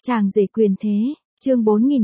Chàng rể quyền thế, chương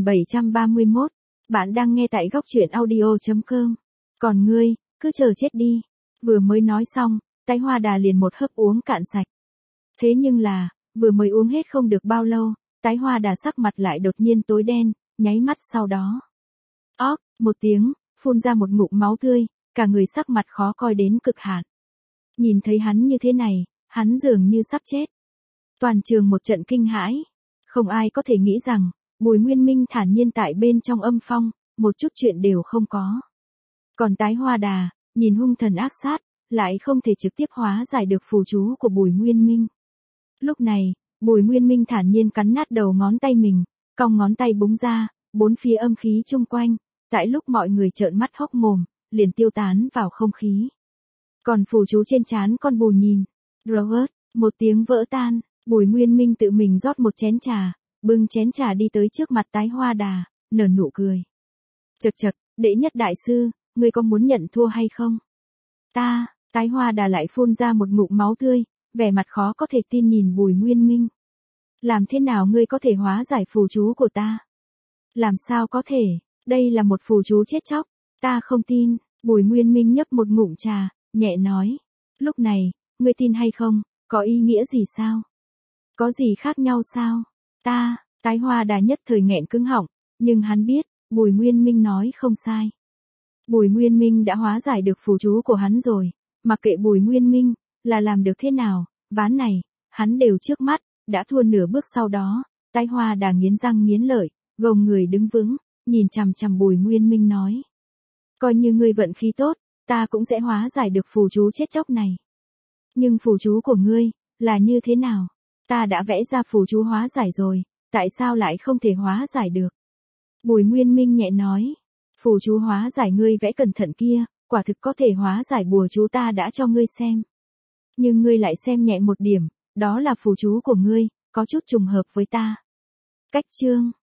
4731. Bạn đang nghe tại góc truyện audio.com. Còn ngươi, cứ chờ chết đi. Vừa mới nói xong, Tái Hoa Đà liền một hớp uống cạn sạch. Thế nhưng là, vừa mới uống hết không được bao lâu, Tái Hoa Đà sắc mặt lại đột nhiên tối đen, nháy mắt sau đó. Óc, một tiếng, phun ra một ngụm máu tươi, cả người sắc mặt khó coi đến cực hạn. Nhìn thấy hắn như thế này, hắn dường như sắp chết. Toàn trường một trận kinh hãi. Không ai có thể nghĩ rằng, Bùi Nguyên Minh thản nhiên tại bên trong âm phong, một chút chuyện đều không có. Còn Tái Hoa Đà, nhìn hung thần ác sát, lại không thể trực tiếp hóa giải được phù chú của Bùi Nguyên Minh. Lúc này, Bùi Nguyên Minh thản nhiên cắn nát đầu ngón tay mình, cong ngón tay búng ra, bốn phía âm khí chung quanh, tại lúc mọi người trợn mắt hốc mồm, liền tiêu tán vào không khí. Còn phù chú trên trán con Bùi nhìn, Robert, một tiếng vỡ tan, Bùi Nguyên Minh tự mình rót một chén trà, bưng chén trà đi tới trước mặt Tái Hoa Đà, nở nụ cười. Chậc chậc, đệ nhất đại sư, ngươi có muốn nhận thua hay không? Tái Hoa Đà lại phun ra một ngụm máu tươi, vẻ mặt khó có thể tin nhìn Bùi Nguyên Minh. Làm thế nào ngươi có thể hóa giải phù chú của ta? Làm sao có thể, đây là một phù chú chết chóc, ta không tin. Bùi Nguyên Minh nhấp một ngụm trà, nhẹ nói. Lúc này, ngươi tin hay không, có ý nghĩa gì sao? Có gì khác nhau sao? Tái Hoa Đà nhất thời nghẹn cứng họng, nhưng hắn biết, Bùi Nguyên Minh nói không sai. Bùi Nguyên Minh đã hóa giải được phù chú của hắn rồi, mặc kệ Bùi Nguyên Minh là làm được thế nào, ván này, hắn đều trước mắt, đã thua nửa bước sau đó. Tái Hoa Đà nghiến răng nghiến lợi, gồng người đứng vững, nhìn chằm chằm Bùi Nguyên Minh nói. Coi như ngươi vận khí tốt, ta cũng sẽ hóa giải được phù chú chết chóc này. Nhưng phù chú của ngươi, là như thế nào? Ta đã vẽ ra phù chú hóa giải rồi, tại sao lại không thể hóa giải được? Bùi Nguyên Minh nhẹ nói. Phù chú hóa giải ngươi vẽ cẩn thận kia, quả thực có thể hóa giải bùa chú ta đã cho ngươi xem. Nhưng ngươi lại xem nhẹ một điểm, đó là phù chú của ngươi, có chút trùng hợp với ta. Cách chương